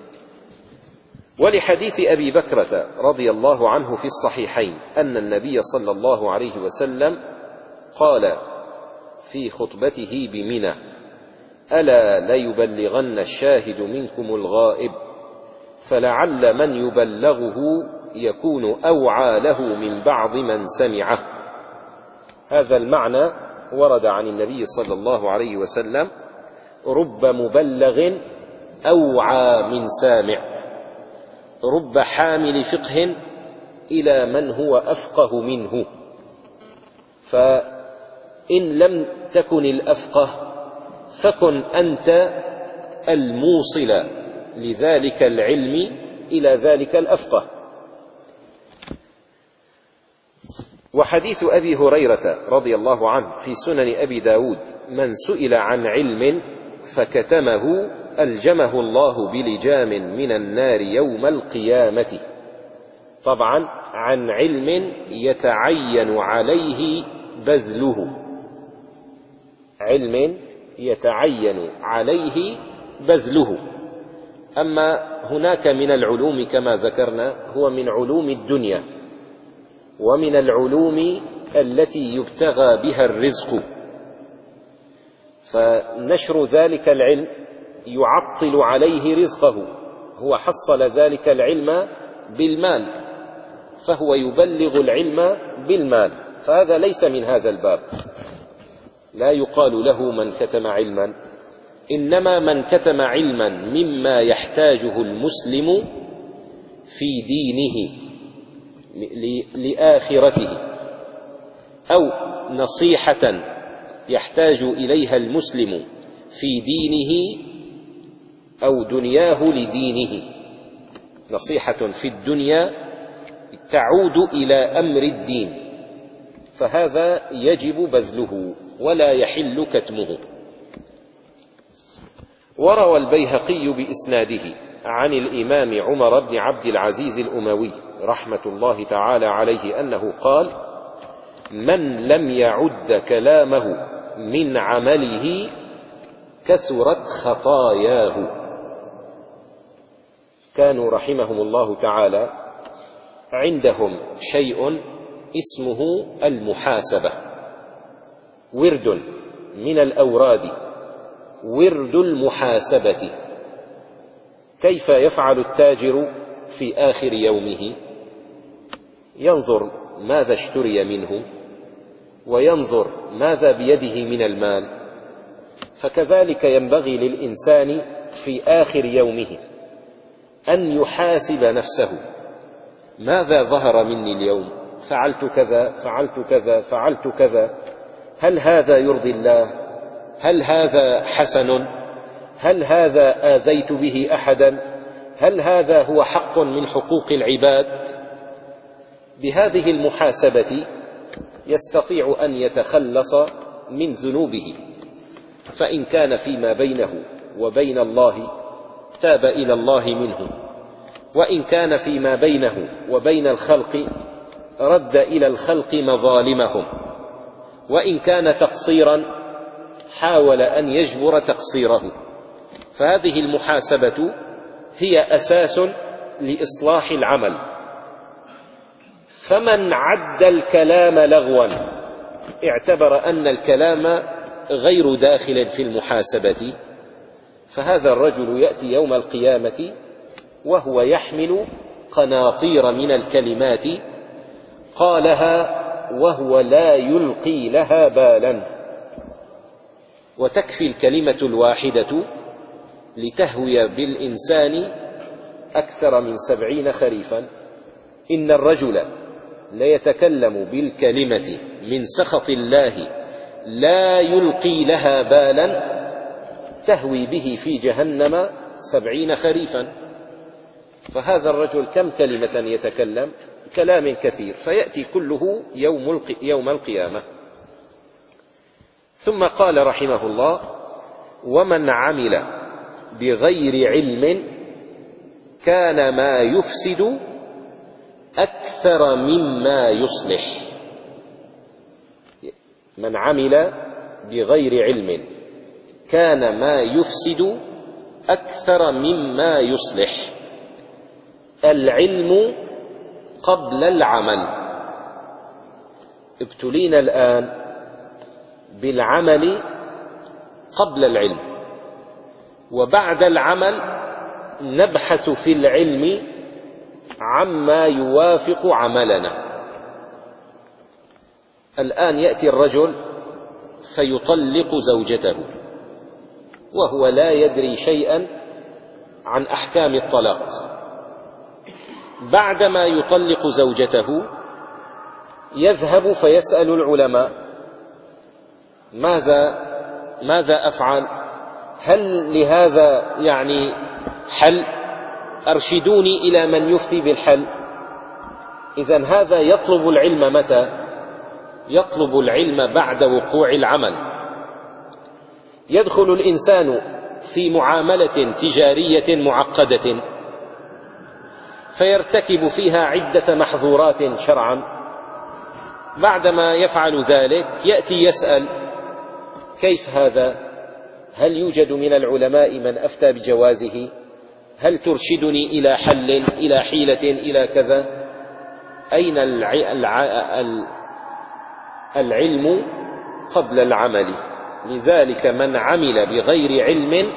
ولحديث أبي بكرة رضي الله عنه في الصحيحين أن النبي صلى الله عليه وسلم قال في خطبته بمنى: ألا ليبلغن الشاهد منكم الغائب، فلعل من يبلغه يكون أوعى له من بعض من سمعه. هذا المعنى ورد عن النبي صلى الله عليه وسلم: رب مبلغ أوعى من سامع، رب حامل فقه إلى من هو أفقه منه. فإن لم تكن الأفقه فكن أنت الموصل لذلك العلم إلى ذلك الأفقه. وحديث أبي هريرة رضي الله عنه في سنن أبي داود: من سئل عن علم فكتمه ألجمه الله بلجام من النار يوم القيامة. طبعا عن علم يتعين عليه بذله، علم يتعين عليه بذله. أما هناك من العلوم كما ذكرنا هو من علوم الدنيا ومن العلوم التي يبتغى بها الرزق، فنشر ذلك العلم يعطل عليه رزقه. هو حصل ذلك العلم بالمال، فهو يبلغ العلم بالمال، فهذا ليس من هذا الباب. لا يقال له من كتم علما، إنما من كتم علما مما يحتاجه المسلم في دينه لآخرته، أو نصيحة يحتاج إليها المسلم في دينه أو دنياه لدينه، نصيحة في الدنيا تعود إلى أمر الدين، فهذا يجب بذله ولا يحل كتمه. وروى البيهقي بإسناده عن الإمام عمر بن عبد العزيز الأموي رحمة الله تعالى عليه أنه قال: من لم يعد كلامه من عمله كثرت خطاياه. كانوا رحمهم الله تعالى عندهم شيء اسمه المحاسبة، ورد من الأوراد، ورد المحاسبة. كيف يفعل التاجر في آخر يومه؟ ينظر ماذا اشتري منه وينظر ماذا بيده من المال، فكذلك ينبغي للإنسان في آخر يومه أن يحاسب نفسه: ماذا ظهر مني اليوم؟ فعلت كذا فعلت كذا فعلت كذا، هل هذا يرضي الله؟ هل هذا حسن؟ هل هذا آذيت به أحدا؟ هل هذا هو حق من حقوق العباد؟ بهذه المحاسبة يستطيع أن يتخلص من ذنوبه، فإن كان فيما بينه وبين الله تاب إلى الله منه، وإن كان فيما بينه وبين الخلق رد إلى الخلق مظالمهم، وإن كان تقصيرا حاول أن يجبر تقصيره. فهذه المحاسبة هي أساس لإصلاح العمل. فمن عد الكلام لغوا اعتبر أن الكلام غير داخل في المحاسبة، فهذا الرجل يأتي يوم القيامة وهو يحمل قناطير من الكلمات قالها وهو لا يلقي لها بالا. وتكفي الكلمة الواحدة لتهوي بالإنسان أكثر من سبعين خريفا. إن الرجل ليتكلم بالكلمة من سخط الله لا يلقي لها بالا تهوي به في جهنم سبعين خريفا. فهذا الرجل كم كلمة يتكلم؟ كلام كثير، فيأتي كله يوم, يوم القيامة. ثم قال رحمه الله: ومن عمل بغير علم كان ما يفسد أكثر مما يصلح. من عمل بغير علم كان ما يفسد أكثر مما يصلح. العلم قبل العمل. ابتلينا الآن بالعمل قبل العلم، وبعد العمل نبحث في العلم عما يوافق عملنا. الآن يأتي الرجل فيطلق زوجته وهو لا يدري شيئا عن أحكام الطلاق. بعدما يطلق زوجته يذهب فيسأل العلماء: ماذا ماذا أفعل؟ هل لهذا يعني حل؟ أرشدوني إلى من يفتي بالحل. إذن هذا يطلب العلم متى؟ يطلب العلم بعد وقوع العمل. يدخل الإنسان في معاملة تجارية معقدة فيرتكب فيها عدة محظورات شرعا. بعدما يفعل ذلك يأتي يسأل: كيف هذا؟ هل يوجد من العلماء من أفتى بجوازه؟ هل ترشدني إلى حل، إلى حيلة، إلى كذا؟ أين العلم قبل العمل؟ لذلك من عمل بغير علم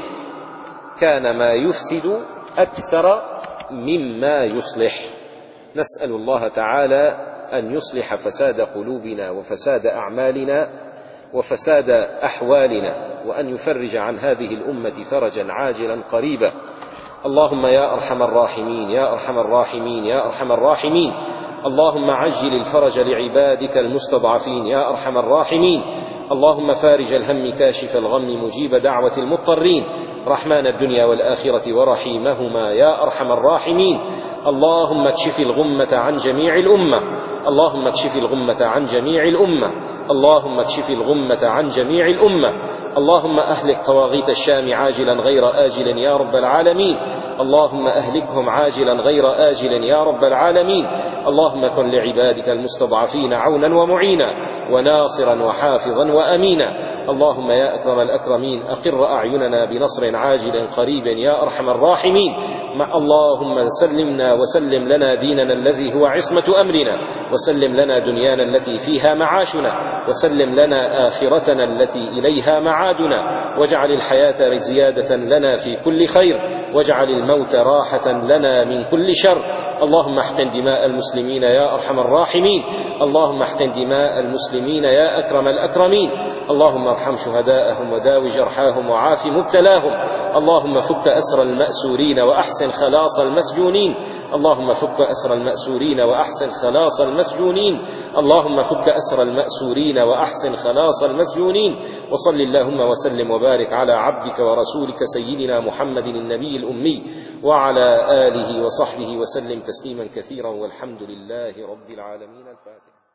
كان ما يفسد أكثر مما يصلح. نسأل الله تعالى أن يصلح فساد قلوبنا وفساد أعمالنا وفساد أحوالنا، وأن يفرج عن هذه الأمة فرجا عاجلا قريبا. اللهم يا أرحم الراحمين يا أرحم الراحمين يا أرحم الراحمين، اللهم عجل الفرج لعبادك المستضعفين يا أرحم الراحمين. اللهم فارج الهم كاشف الغم مجيب دعوة المضطرين، رحمن الدنيا والآخرة ورحيمهما يا أرحم الراحمين. اللهم اكشف الغمة عن جميع الأمة، اللهم اكشف الغمة عن جميع الأمة، اللهم اكشف الغمة عن جميع الأمة. اللهم أهلك طواغيت الشام عاجلا غير آجل يا رب العالمين، اللهم أهلكهم عاجلا غير آجل يا رب العالمين. اللهم كن لعبادك المستضعفين عونا ومعينا وناصرا وحافظا وأمينا. اللهم يا أكرم الأكرمين أقر أعيننا بنصر عاجل قريب يا أرحم الراحمين. اللهم سلمنا وسلم لنا ديننا الذي هو عصمة أمرنا، وسلم لنا دنيانا التي فيها معاشنا، وسلم لنا آخرتنا التي إليها معادنا، واجعل الحياة زيادة لنا في كل خير، واجعل الموت راحة لنا من كل شر. اللهم احقن دماء المسلمين يا أرحم الراحمين، اللهم احقن دماء المسلمين يا أكرم الأكرمين. اللهم ارحم شهداءهم وداوي جرحاهم وعاف مبتلاهم. اللهم فك أسر المأسورين وأحسن خلاص المسجونين، اللهم فك أسر المأسورين وأحسن خلاص المسجونين، اللهم فك أسر المأسورين وأحسن خلاص المسجونين. وصل اللهم وسلم وبارك على عبدك ورسولك سيدنا محمد النبي الأمي وعلى آله وصحبه وسلم تسليما كثيرا، والحمد لله رب العالمين. الفاتحة.